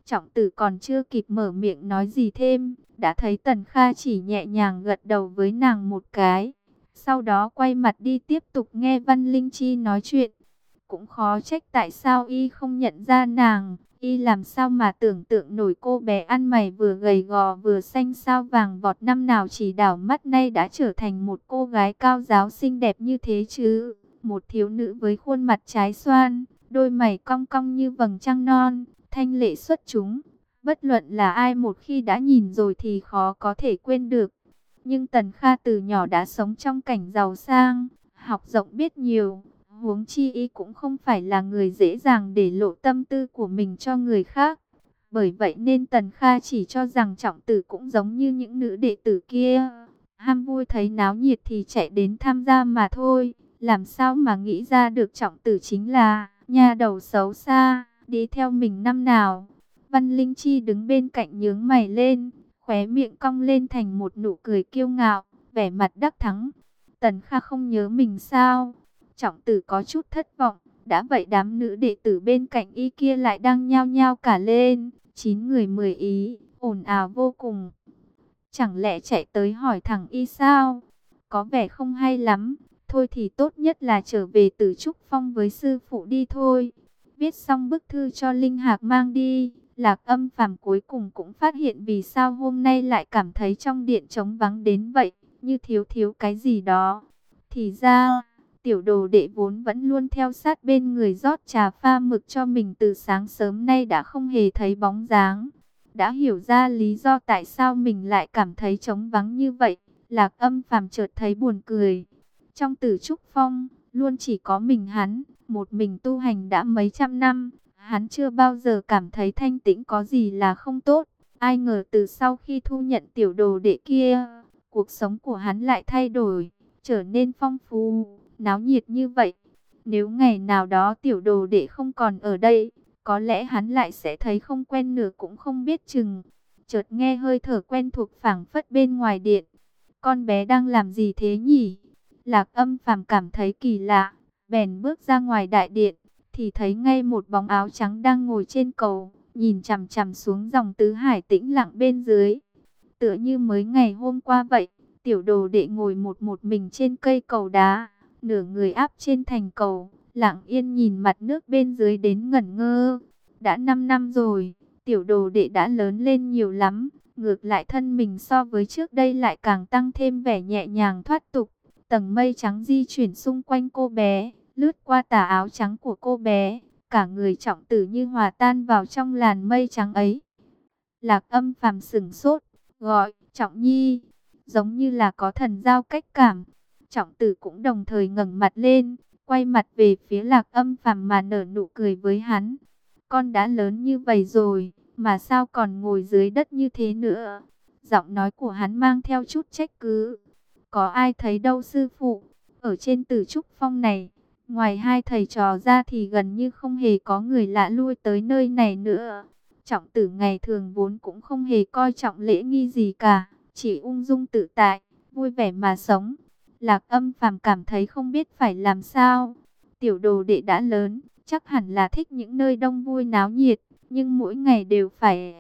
[SPEAKER 1] Trọng tử còn chưa kịp mở miệng nói gì thêm, đã thấy Tần Kha chỉ nhẹ nhàng gật đầu với nàng một cái. Sau đó quay mặt đi tiếp tục nghe Văn Linh Chi nói chuyện. Cũng khó trách tại sao y không nhận ra nàng. Y làm sao mà tưởng tượng nổi cô bé ăn mày vừa gầy gò vừa xanh sao vàng vọt năm nào chỉ đảo mắt nay đã trở thành một cô gái cao giáo xinh đẹp như thế chứ. Một thiếu nữ với khuôn mặt trái xoan, đôi mày cong cong như vầng trăng non, thanh lệ xuất chúng. Bất luận là ai một khi đã nhìn rồi thì khó có thể quên được. Nhưng Tần Kha từ nhỏ đã sống trong cảnh giàu sang, học rộng biết nhiều. Huống chi y cũng không phải là người dễ dàng để lộ tâm tư của mình cho người khác. Bởi vậy nên Tần Kha chỉ cho rằng Trọng tử cũng giống như những nữ đệ tử kia. Ham vui thấy náo nhiệt thì chạy đến tham gia mà thôi. Làm sao mà nghĩ ra được Trọng tử chính là nha đầu xấu xa, đi theo mình năm nào. Văn Linh Chi đứng bên cạnh nhướng mày lên, khóe miệng cong lên thành một nụ cười kiêu ngạo, vẻ mặt đắc thắng. Tần Kha không nhớ mình sao? Trọng tử có chút thất vọng, đã vậy đám nữ đệ tử bên cạnh y kia lại đang nhao nhao cả lên, chín người mười ý, ồn ào vô cùng. Chẳng lẽ chạy tới hỏi thẳng y sao? Có vẻ không hay lắm, thôi thì tốt nhất là trở về Tử Trúc Phong với sư phụ đi thôi. Viết xong bức thư cho Linh Hạc mang đi, Lạc Âm Phàm cuối cùng cũng phát hiện vì sao hôm nay lại cảm thấy trong điện trống vắng đến vậy, như thiếu thiếu cái gì đó. Thì ra, tiểu đồ đệ vốn vẫn luôn theo sát bên người rót trà pha mực cho mình từ sáng sớm nay đã không hề thấy bóng dáng. Đã hiểu ra lý do tại sao mình lại cảm thấy trống vắng như vậy, Lạc Âm Phàm chợt thấy buồn cười. Trong Tử Trúc Phong, luôn chỉ có mình hắn, một mình tu hành đã mấy trăm năm, hắn chưa bao giờ cảm thấy thanh tĩnh có gì là không tốt. Ai ngờ từ sau khi thu nhận tiểu đồ đệ kia, cuộc sống của hắn lại thay đổi, trở nên phong phú, náo nhiệt như vậy. Nếu ngày nào đó tiểu đồ đệ không còn ở đây, có lẽ hắn lại sẽ thấy không quen nửa cũng không biết chừng. Chợt nghe hơi thở quen thuộc phảng phất bên ngoài điện. Con bé đang làm gì thế nhỉ? Lạc Âm Phàm cảm thấy kỳ lạ, bèn bước ra ngoài đại điện, thì thấy ngay một bóng áo trắng đang ngồi trên cầu, nhìn chằm chằm xuống dòng tứ hải tĩnh lặng bên dưới. Tựa như mới ngày hôm qua vậy, tiểu đồ đệ ngồi một một mình trên cây cầu đá, nửa người áp trên thành cầu, lặng yên nhìn mặt nước bên dưới đến ngẩn ngơ. Đã năm năm rồi, tiểu đồ đệ đã lớn lên nhiều lắm, ngược lại thân mình so với trước đây lại càng tăng thêm vẻ nhẹ nhàng thoát tục. Tầng mây trắng di chuyển xung quanh cô bé, lướt qua tà áo trắng của cô bé, cả người Trọng tử như hòa tan vào trong làn mây trắng ấy. Lạc Âm Phàm sững sốt, gọi Trọng Nhi, giống như là có thần giao cách cảm. Trọng tử cũng đồng thời ngẩng mặt lên, quay mặt về phía Lạc Âm Phàm mà nở nụ cười với hắn. Con đã lớn như vậy rồi, mà sao còn ngồi dưới đất như thế nữa? Giọng nói của hắn mang theo chút trách cứ. Có ai thấy đâu sư phụ, ở trên Tử Trúc Phong này, ngoài hai thầy trò ra thì gần như không hề có người lạ lui tới nơi này nữa. Trọng tử ngày thường vốn cũng không hề coi trọng lễ nghi gì cả, chỉ ung dung tự tại, vui vẻ mà sống. Lạc Âm Phàm cảm thấy không biết phải làm sao. Tiểu đồ đệ đã lớn, chắc hẳn là thích những nơi đông vui náo nhiệt, nhưng mỗi ngày đều phải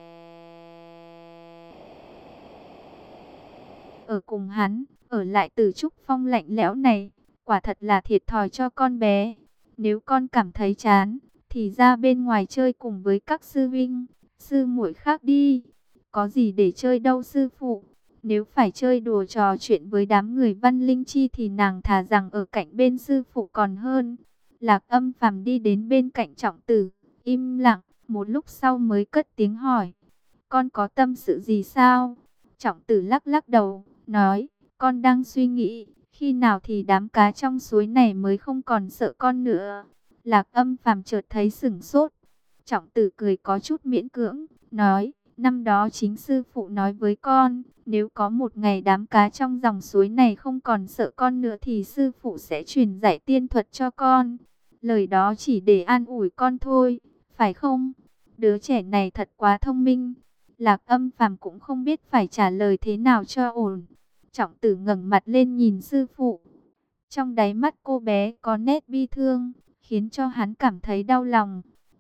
[SPEAKER 1] ở cùng hắn, ở lại Tử Trúc Phong lạnh lẽo này, quả thật là thiệt thòi cho con bé. Nếu con cảm thấy chán, thì ra bên ngoài chơi cùng với các sư vinh, sư muội khác đi. Có gì để chơi đâu sư phụ. Nếu phải chơi đùa trò chuyện với đám người Văn Linh Chi thì nàng thà rằng ở cạnh bên sư phụ còn hơn. Lạc Âm Phàm đi đến bên cạnh Trọng tử, im lặng, một lúc sau mới cất tiếng hỏi. Con có tâm sự gì sao? Trọng tử lắc lắc đầu, nói, con đang suy nghĩ, khi nào thì đám cá trong suối này mới không còn sợ con nữa. Lạc Âm Phàm chợt thấy sửng sốt. Trọng tử cười có chút miễn cưỡng, nói, năm đó chính sư phụ nói với con, nếu có một ngày đám cá trong dòng suối này không còn sợ con nữa thì sư phụ sẽ truyền dạy tiên thuật cho con. Lời đó chỉ để an ủi con thôi, phải không? Đứa trẻ này thật quá thông minh. Lạc Âm Phàm cũng không biết phải trả lời thế nào cho ổn. Trọng tử ngẩng mặt lên nhìn sư phụ. Trong đáy mắt cô bé có nét bi thương, khiến cho hắn cảm thấy đau lòng.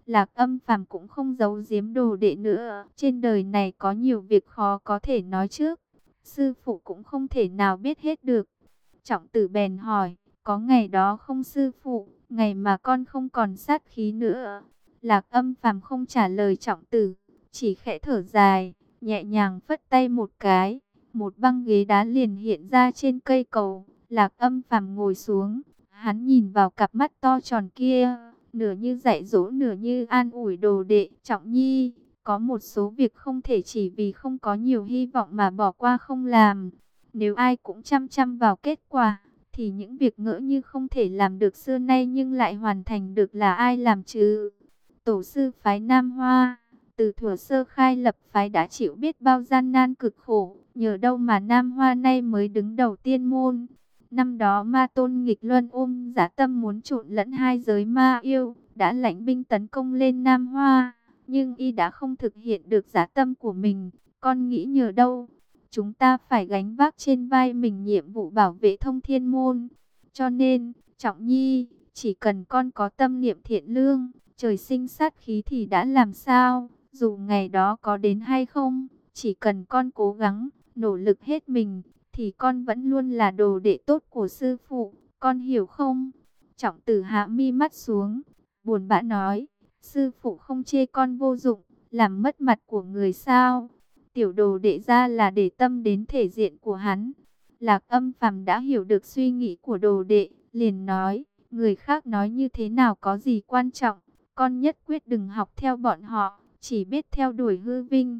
[SPEAKER 1] Lạc Âm Phàm cũng không giấu giếm đồ đệ nữa. Trên đời này có nhiều việc khó có thể nói trước. Sư phụ cũng không thể nào biết hết được. Trọng Tử bèn hỏi, có ngày đó không sư phụ, ngày mà con không còn sát khí nữa? Lạc Âm Phàm không trả lời Trọng Tử, chỉ khẽ thở dài, nhẹ nhàng phất tay một cái, một băng ghế đá liền hiện ra trên cây cầu. Lạc Âm Phàm ngồi xuống, hắn nhìn vào cặp mắt to tròn kia, nửa như dạy dỗ nửa như an ủi đồ đệ. Trọng Nhi, có một số việc không thể chỉ vì không có nhiều hy vọng mà bỏ qua không làm. Nếu ai cũng chăm chăm vào kết quả, thì những việc ngỡ như không thể làm được xưa nay nhưng lại hoàn thành được là ai làm chứ? Tổ sư phái Nam Hoa, từ thuở sơ khai lập phái đã chịu biết bao gian nan cực khổ, nhờ đâu mà Nam Hoa nay mới đứng đầu tiên môn. Năm đó Ma Tôn nghịch luân ôm dã tâm muốn trộn lẫn hai giới ma yêu, đã lãnh binh tấn công lên Nam Hoa, nhưng y đã không thực hiện được dã tâm của mình. Con nghĩ nhờ đâu? Chúng ta phải gánh vác trên vai mình nhiệm vụ bảo vệ Thông Thiên môn. Cho nên, Trọng Nhi, chỉ cần con có tâm niệm thiện lương, trời sinh sát khí thì đã làm sao? Dù ngày đó có đến hay không, chỉ cần con cố gắng, nỗ lực hết mình, thì con vẫn luôn là đồ đệ tốt của sư phụ, con hiểu không? Trọng Tử hạ mi mắt xuống, buồn bã nói, sư phụ không chê con vô dụng, làm mất mặt của người sao? Tiểu đồ đệ ra là để tâm đến thể diện của hắn. Lạc Âm Phàm đã hiểu được suy nghĩ của đồ đệ, liền nói, người khác nói như thế nào có gì quan trọng, con nhất quyết đừng học theo bọn họ, chỉ biết theo đuổi hư vinh.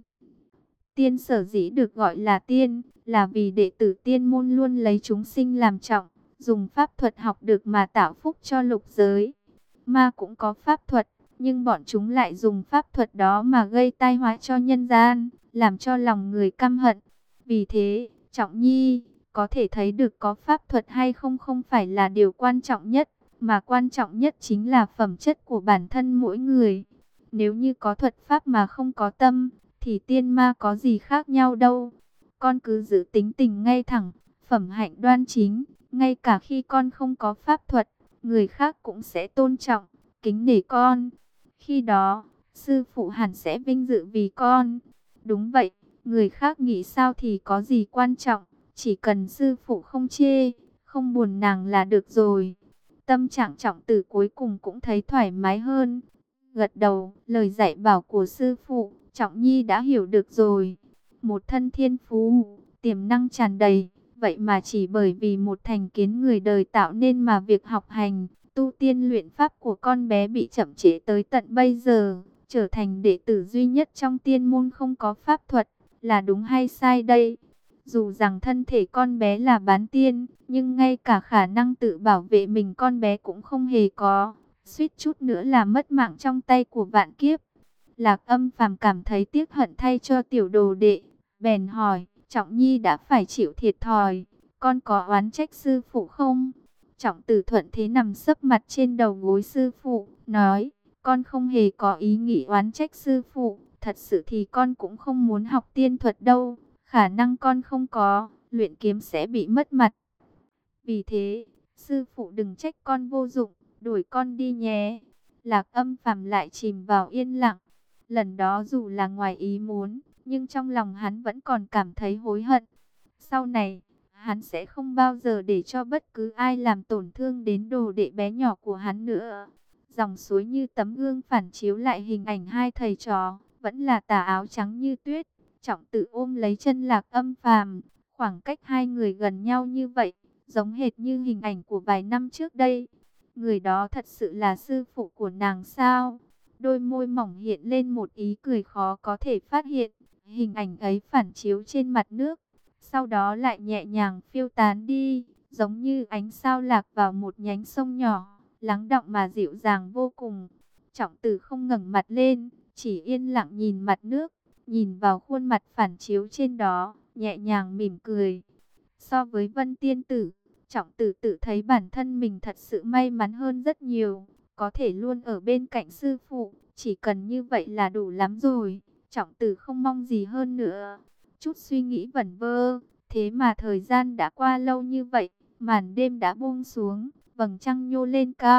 [SPEAKER 1] Tiên sở dĩ được gọi là tiên, là vì đệ tử tiên môn luôn lấy chúng sinh làm trọng, dùng pháp thuật học được mà tạo phúc cho lục giới. Ma cũng có pháp thuật, nhưng bọn chúng lại dùng pháp thuật đó mà gây tai họa cho nhân gian, làm cho lòng người căm hận. Vì thế, Trọng Nhi, có thể thấy được có pháp thuật hay không không phải là điều quan trọng nhất, mà quan trọng nhất chính là phẩm chất của bản thân mỗi người. Nếu như có thuật pháp mà không có tâm, thì tiên ma có gì khác nhau đâu. Con cứ giữ tính tình ngay thẳng, phẩm hạnh đoan chính, ngay cả khi con không có pháp thuật, người khác cũng sẽ tôn trọng, kính nể con. Khi đó, sư phụ hẳn sẽ vinh dự vì con. Đúng vậy, người khác nghĩ sao thì có gì quan trọng, chỉ cần sư phụ không chê, không buồn nàng là được rồi. Tâm trạng Trọng Tử cuối cùng cũng thấy thoải mái hơn. Gật đầu, lời dạy bảo của sư phụ, Trọng Nhi đã hiểu được rồi. Một thân thiên phú, tiềm năng tràn đầy, vậy mà chỉ bởi vì một thành kiến người đời tạo nên mà việc học hành, tu tiên luyện pháp của con bé bị chậm trễ tới tận bây giờ, trở thành đệ tử duy nhất trong tiên môn không có pháp thuật, là đúng hay sai đây? Dù rằng thân thể con bé là bán tiên, nhưng ngay cả khả năng tự bảo vệ mình con bé cũng không hề có, suýt chút nữa là mất mạng trong tay của vạn kiếp. Lạc Âm Phàm cảm thấy tiếc hận thay cho tiểu đồ đệ, bèn hỏi, Trọng Nhi đã phải chịu thiệt thòi, con có oán trách sư phụ không? Trọng Tử thuận thế nằm sấp mặt trên đầu gối sư phụ, nói, con không hề có ý nghĩ oán trách sư phụ, thật sự thì con cũng không muốn học tiên thuật đâu, khả năng con không có, luyện kiếm sẽ bị mất mặt. Vì thế, sư phụ đừng trách con vô dụng, đuổi con đi nhé. Lạc Âm Phàm lại chìm vào yên lặng. Lần đó dù là ngoài ý muốn, nhưng trong lòng hắn vẫn còn cảm thấy hối hận. Sau này, hắn sẽ không bao giờ để cho bất cứ ai làm tổn thương đến đồ đệ bé nhỏ của hắn nữa. Dòng suối như tấm gương phản chiếu lại hình ảnh hai thầy trò, vẫn là tà áo trắng như tuyết. Trọng Tử ôm lấy chân Lạc Âm Phàm, khoảng cách hai người gần nhau như vậy, giống hệt như hình ảnh của vài năm trước đây. Người đó thật sự là sư phụ của nàng sao? Đôi môi mỏng hiện lên một ý cười khó có thể phát hiện. Hình ảnh ấy phản chiếu trên mặt nước, sau đó lại nhẹ nhàng phiêu tán đi, giống như ánh sao lạc vào một nhánh sông nhỏ, lắng đọng mà dịu dàng vô cùng. Trọng Tử không ngẩng mặt lên, chỉ yên lặng nhìn mặt nước, nhìn vào khuôn mặt phản chiếu trên đó, nhẹ nhàng mỉm cười. So với Vân Tiên Tử, Trọng Tử tự thấy bản thân mình thật sự may mắn hơn rất nhiều, có thể luôn ở bên cạnh sư phụ, chỉ cần như vậy là đủ lắm rồi. Trọng Tử không mong gì hơn nữa. Chút suy nghĩ vẩn vơ, thế mà thời gian đã qua lâu như vậy, màn đêm đã buông xuống, vầng trăng nhô lên cao,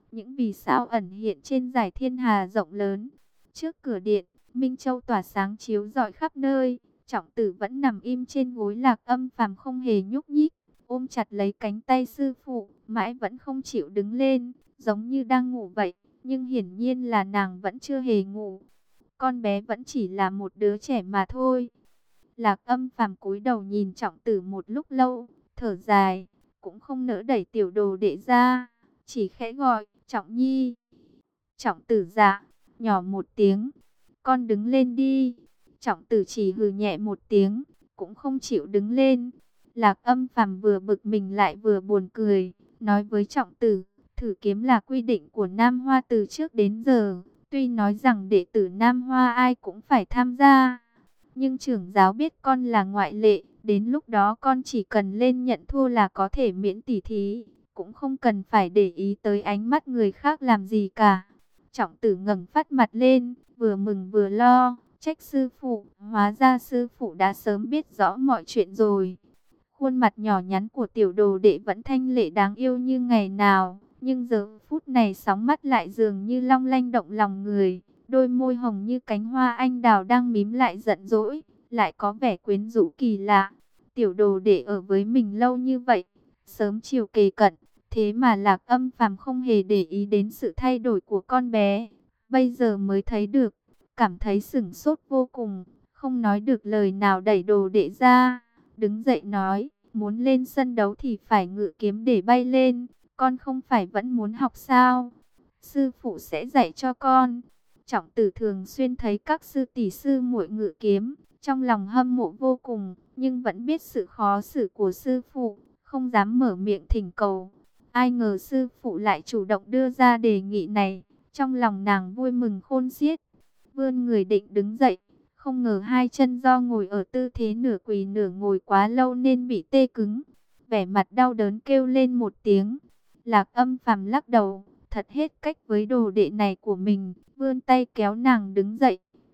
[SPEAKER 1] những vì sao ẩn hiện trên dải thiên hà rộng lớn. Trước cửa điện, Minh Châu tỏa sáng chiếu rọi khắp nơi. Trọng Tử vẫn nằm im trên gối, Lạc Âm Phàm không hề nhúc nhích, ôm chặt lấy cánh tay sư phụ, mãi vẫn không chịu đứng lên, giống như đang ngủ vậy, nhưng hiển nhiên là nàng vẫn chưa hề ngủ. Con bé vẫn chỉ là một đứa trẻ mà thôi. Lạc Âm Phàm cúi đầu nhìn Trọng Tử một lúc lâu, thở dài, cũng không nỡ đẩy tiểu đồ đệ ra, chỉ khẽ gọi, Trọng Nhi. Trọng Tử dạ, nhỏ một tiếng, con đứng lên đi. Trọng Tử chỉ hừ nhẹ một tiếng, cũng không chịu đứng lên. Lạc Âm Phàm vừa bực mình lại vừa buồn cười, nói với Trọng Tử, thử kiếm là quy định của Nam Hoa từ trước đến giờ. Tuy nói rằng đệ tử Nam Hoa ai cũng phải tham gia, nhưng trưởng giáo biết con là ngoại lệ. Đến lúc đó con chỉ cần lên nhận thua là có thể miễn tỉ thí, cũng không cần phải để ý tới ánh mắt người khác làm gì cả. Trọng Tử ngẩng phát mặt lên, vừa mừng vừa lo, trách sư phụ, hóa ra sư phụ đã sớm biết rõ mọi chuyện rồi. Khuôn mặt nhỏ nhắn của tiểu đồ đệ vẫn thanh lệ đáng yêu như ngày nào, nhưng giờ phút này sóng mắt lại dường như long lanh động lòng người. Đôi môi hồng như cánh hoa anh đào đang mím lại giận dỗi, lại có vẻ quyến rũ kỳ lạ. Tiểu đồ đệ ở với mình lâu như vậy, sớm chiều kề cận, thế mà Lạc Âm Phàm không hề để ý đến sự thay đổi của con bé. Bây giờ mới thấy được, cảm thấy sửng sốt vô cùng, không nói được lời nào đẩy đồ đệ ra. Đứng dậy nói, muốn lên sân đấu thì phải ngự kiếm để bay lên, con không phải vẫn muốn học sao? Sư phụ sẽ dạy cho con. Trọng Tử thường xuyên thấy các sư tỷ sư muội ngự kiếm, trong lòng hâm mộ vô cùng, nhưng vẫn biết sự khó xử của sư phụ, không dám mở miệng thỉnh cầu. Ai ngờ sư phụ lại chủ động đưa ra đề nghị này, trong lòng nàng vui mừng khôn xiết. Vươn người định đứng dậy, không ngờ hai chân do ngồi ở tư thế nửa quỳ nửa ngồi quá lâu nên bị tê cứng. Vẻ mặt đau đớn kêu lên một tiếng. Lạc Âm Phàm lắc đầu, thật hết cách với đồ đệ này của mình, vươn tay kéo nàng đứng dậy.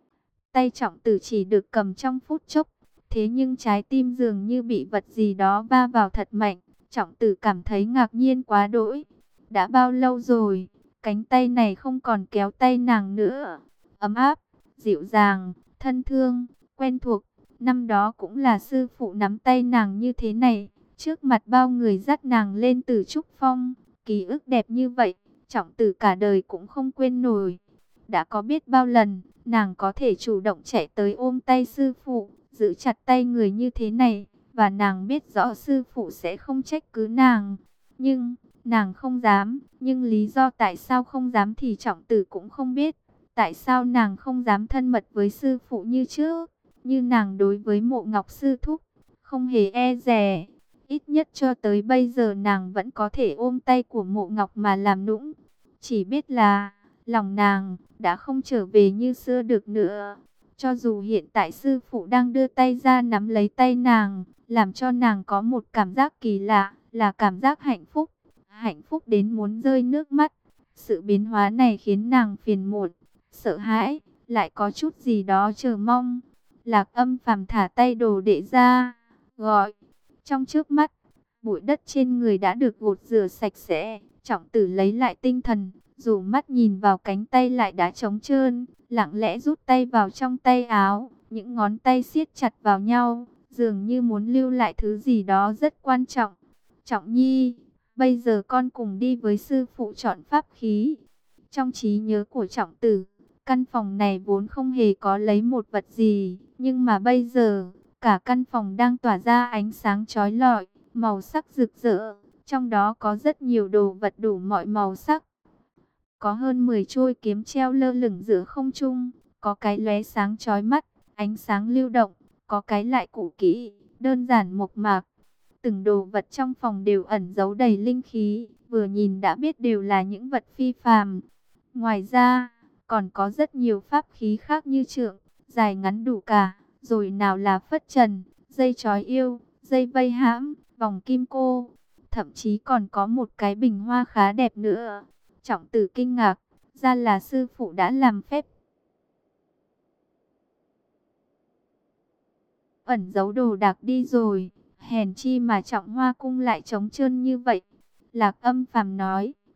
[SPEAKER 1] Tay Trọng Tử chỉ được cầm trong phút chốc, thế nhưng trái tim dường như bị vật gì đó va vào thật mạnh. Trọng Tử cảm thấy ngạc nhiên quá đỗi. Đã bao lâu rồi, cánh tay này không còn kéo tay nàng nữa. Ấm áp, dịu dàng, thân thương, quen thuộc. Năm đó cũng là sư phụ nắm tay nàng như thế này, trước mặt bao người dắt nàng lên từ trúc phong. Ký ức đẹp như vậy, Trọng Tử cả đời cũng không quên nổi. Đã có biết bao lần, nàng có thể chủ động chạy tới ôm tay sư phụ, giữ chặt tay người như thế này. Và nàng biết rõ sư phụ sẽ không trách cứ nàng. Nhưng, nàng không dám. Nhưng lý do tại sao không dám thì Trọng Tử cũng không biết. Tại sao nàng không dám thân mật với sư phụ như trước, như nàng đối với Mộ Ngọc sư thúc, không hề e dè. Ít nhất cho tới bây giờ nàng vẫn có thể ôm tay của Mộ Ngọc mà làm nũng. Chỉ biết là, lòng nàng đã không trở về như xưa được nữa. Cho dù hiện tại sư phụ đang đưa tay ra nắm lấy tay nàng, làm cho nàng có một cảm giác kỳ lạ, là cảm giác hạnh phúc. Hạnh phúc đến muốn rơi nước mắt. Sự biến hóa này khiến nàng phiền muộn, sợ hãi, lại có chút gì đó chờ mong. Lạc Âm Phàm thả tay đồ đệ ra, gọi. Trong trước mắt, bụi đất trên người đã được gột rửa sạch sẽ. Trọng Tử lấy lại tinh thần, dù mắt nhìn vào cánh tay lại đã trống trơn, lặng lẽ rút tay vào trong tay áo. Những ngón tay siết chặt vào nhau, dường như muốn lưu lại thứ gì đó rất quan trọng. Trọng Nhi, bây giờ con cùng đi với sư phụ chọn pháp khí. Trong trí nhớ của Trọng Tử, căn phòng này vốn không hề có lấy một vật gì, nhưng mà bây giờ, cả căn phòng đang tỏa ra ánh sáng chói lọi, màu sắc rực rỡ, trong đó có rất nhiều đồ vật đủ mọi màu sắc. Có hơn mười chuôi kiếm treo lơ lửng giữa không trung, có cái lóe sáng chói mắt, ánh sáng lưu động, có cái lại cũ kỹ, đơn giản mộc mạc. Từng đồ vật trong phòng đều ẩn giấu đầy linh khí, vừa nhìn đã biết đều là những vật phi phàm. Ngoài ra, còn có rất nhiều pháp khí khác như trượng, dài ngắn đủ cả, rồi nào là phất trần, dây trói yêu, dây vây hãm, vòng kim cô, thậm chí còn có một cái bình hoa khá đẹp nữa. Trọng Tử kinh ngạc, ra là sư phụ đã làm phép ẩn giấu đồ đạc đi rồi, hèn chi mà Trọng Hoa cung lại trống trơn như vậy. Lạc Âm Phàm nói,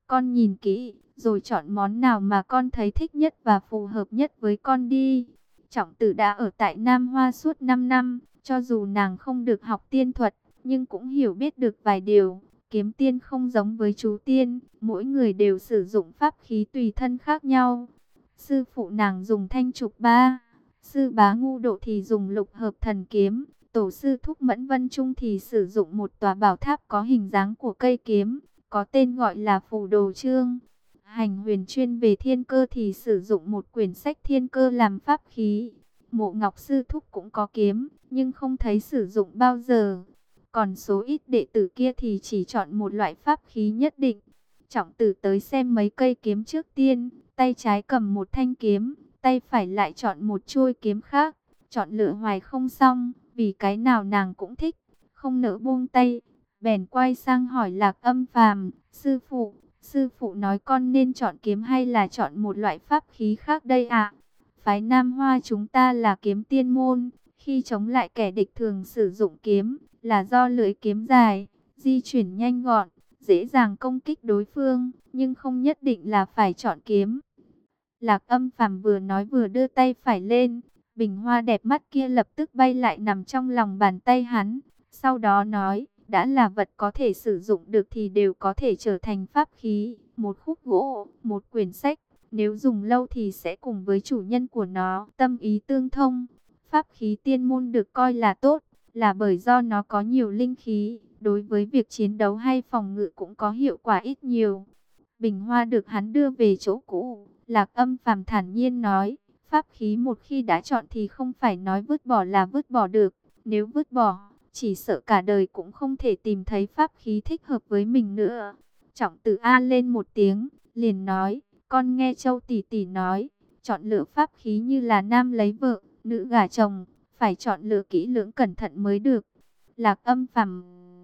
[SPEAKER 1] con nhìn kỹ, rồi chọn món nào mà con thấy thích nhất và phù hợp nhất với con đi. Trọng Tử đã ở tại Nam Hoa suốt năm năm, cho dù nàng không được học tiên thuật, nhưng cũng hiểu biết được vài điều. Kiếm tiên không giống với chú tiên, mỗi người đều sử dụng pháp khí tùy thân khác nhau. Sư phụ nàng dùng thanh trục ba, sư bá ngu độ thì dùng lục hợp thần kiếm, tổ sư Thúc Mẫn Vân Trung thì sử dụng một tòa bảo tháp có hình dáng của cây kiếm, có tên gọi là Phù Đồ Chương. Hành huyền chuyên về thiên cơ thì sử dụng một quyển sách thiên cơ làm pháp khí. Mộ Ngọc sư thúc cũng có kiếm, nhưng không thấy sử dụng bao giờ. Còn số ít đệ tử kia thì chỉ chọn một loại pháp khí nhất định. Trọng Tử tới xem mấy cây kiếm trước tiên, tay trái cầm một thanh kiếm, tay phải lại chọn một chuôi kiếm khác. Chọn lựa hoài không xong, vì cái nào nàng cũng thích, không nỡ buông tay. Bèn quay sang hỏi Lạc Âm Phàm, sư phụ, sư phụ nói con nên chọn kiếm hay là chọn một loại pháp khí khác đây ạ? Phái Nam Hoa chúng ta là kiếm tiên môn, khi chống lại kẻ địch thường sử dụng kiếm, là do lưỡi kiếm dài, di chuyển nhanh gọn, dễ dàng công kích đối phương, nhưng không nhất định là phải chọn kiếm. Lạc Âm Phàm vừa nói vừa đưa tay phải lên, bình hoa đẹp mắt kia lập tức bay lại nằm trong lòng bàn tay hắn. Sau đó nói, đã là vật có thể sử dụng được thì đều có thể trở thành pháp khí. Một khúc gỗ, một quyển sách, nếu dùng lâu thì sẽ cùng với chủ nhân của nó tâm ý tương thông. Pháp khí tiên môn được coi là tốt, là bởi do nó có nhiều linh khí, đối với việc chiến đấu hay phòng ngự cũng có hiệu quả ít nhiều. Bình hoa được hắn đưa về chỗ cũ, Lạc Âm Phàm thản nhiên nói, pháp khí một khi đã chọn thì không phải nói vứt bỏ là vứt bỏ được. Nếu vứt bỏ, chỉ sợ cả đời cũng không thể tìm thấy pháp khí thích hợp với mình nữa. Trọng Tử a lên một tiếng, liền nói, con nghe Châu tỷ tỷ nói, chọn lựa pháp khí như là nam lấy vợ, nữ gả chồng, phải chọn lựa kỹ lưỡng cẩn thận mới được. Lạc Âm Phàm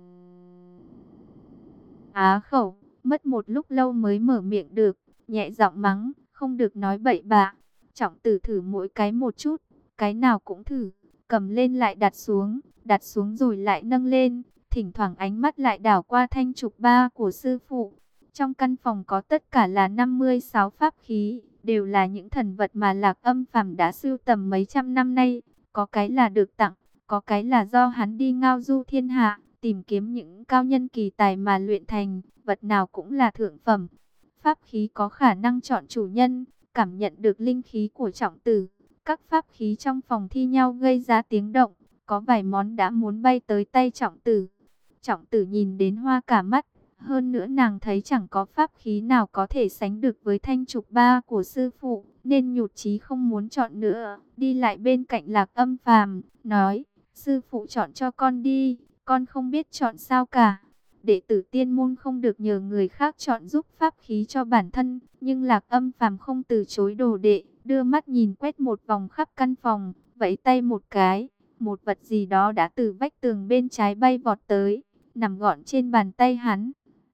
[SPEAKER 1] á khẩu, mất một lúc lâu mới mở miệng được, nhẹ giọng mắng, không được nói bậy bạ. Trọng Tử thử mỗi cái một chút, cái nào cũng thử, cầm lên lại đặt xuống, đặt xuống rồi lại nâng lên, thỉnh thoảng ánh mắt lại đảo qua thanh trục ba của sư phụ. Trong căn phòng có tất cả là năm mươi sáu pháp khí, đều là những thần vật mà Lạc Âm Phàm đã sưu tầm mấy trăm năm nay, có cái là được tặng, có cái là do hắn đi ngao du thiên hạ, tìm kiếm những cao nhân kỳ tài mà luyện thành, vật nào cũng là thượng phẩm. Pháp khí có khả năng chọn chủ nhân, cảm nhận được linh khí của Trọng Tử. Các pháp khí trong phòng thi nhau gây ra tiếng động, có vài món đã muốn bay tới tay Trọng Tử. Trọng Tử nhìn đến hoa cả mắt, hơn nữa nàng thấy chẳng có pháp khí nào có thể sánh được với thanh trục ba của sư phụ, nên nhụt chí không muốn chọn nữa. Đi lại bên cạnh Lạc Âm Phàm, nói, sư phụ chọn cho con đi, con không biết chọn sao cả. Đệ tử tiên môn không được nhờ người khác chọn giúp pháp khí cho bản thân, nhưng Lạc Âm Phàm không từ chối đồ đệ, đưa mắt nhìn quét một vòng khắp căn phòng, vẫy tay một cái, một vật gì đó đã từ vách tường bên trái bay vọt tới, nằm gọn trên bàn tay hắn.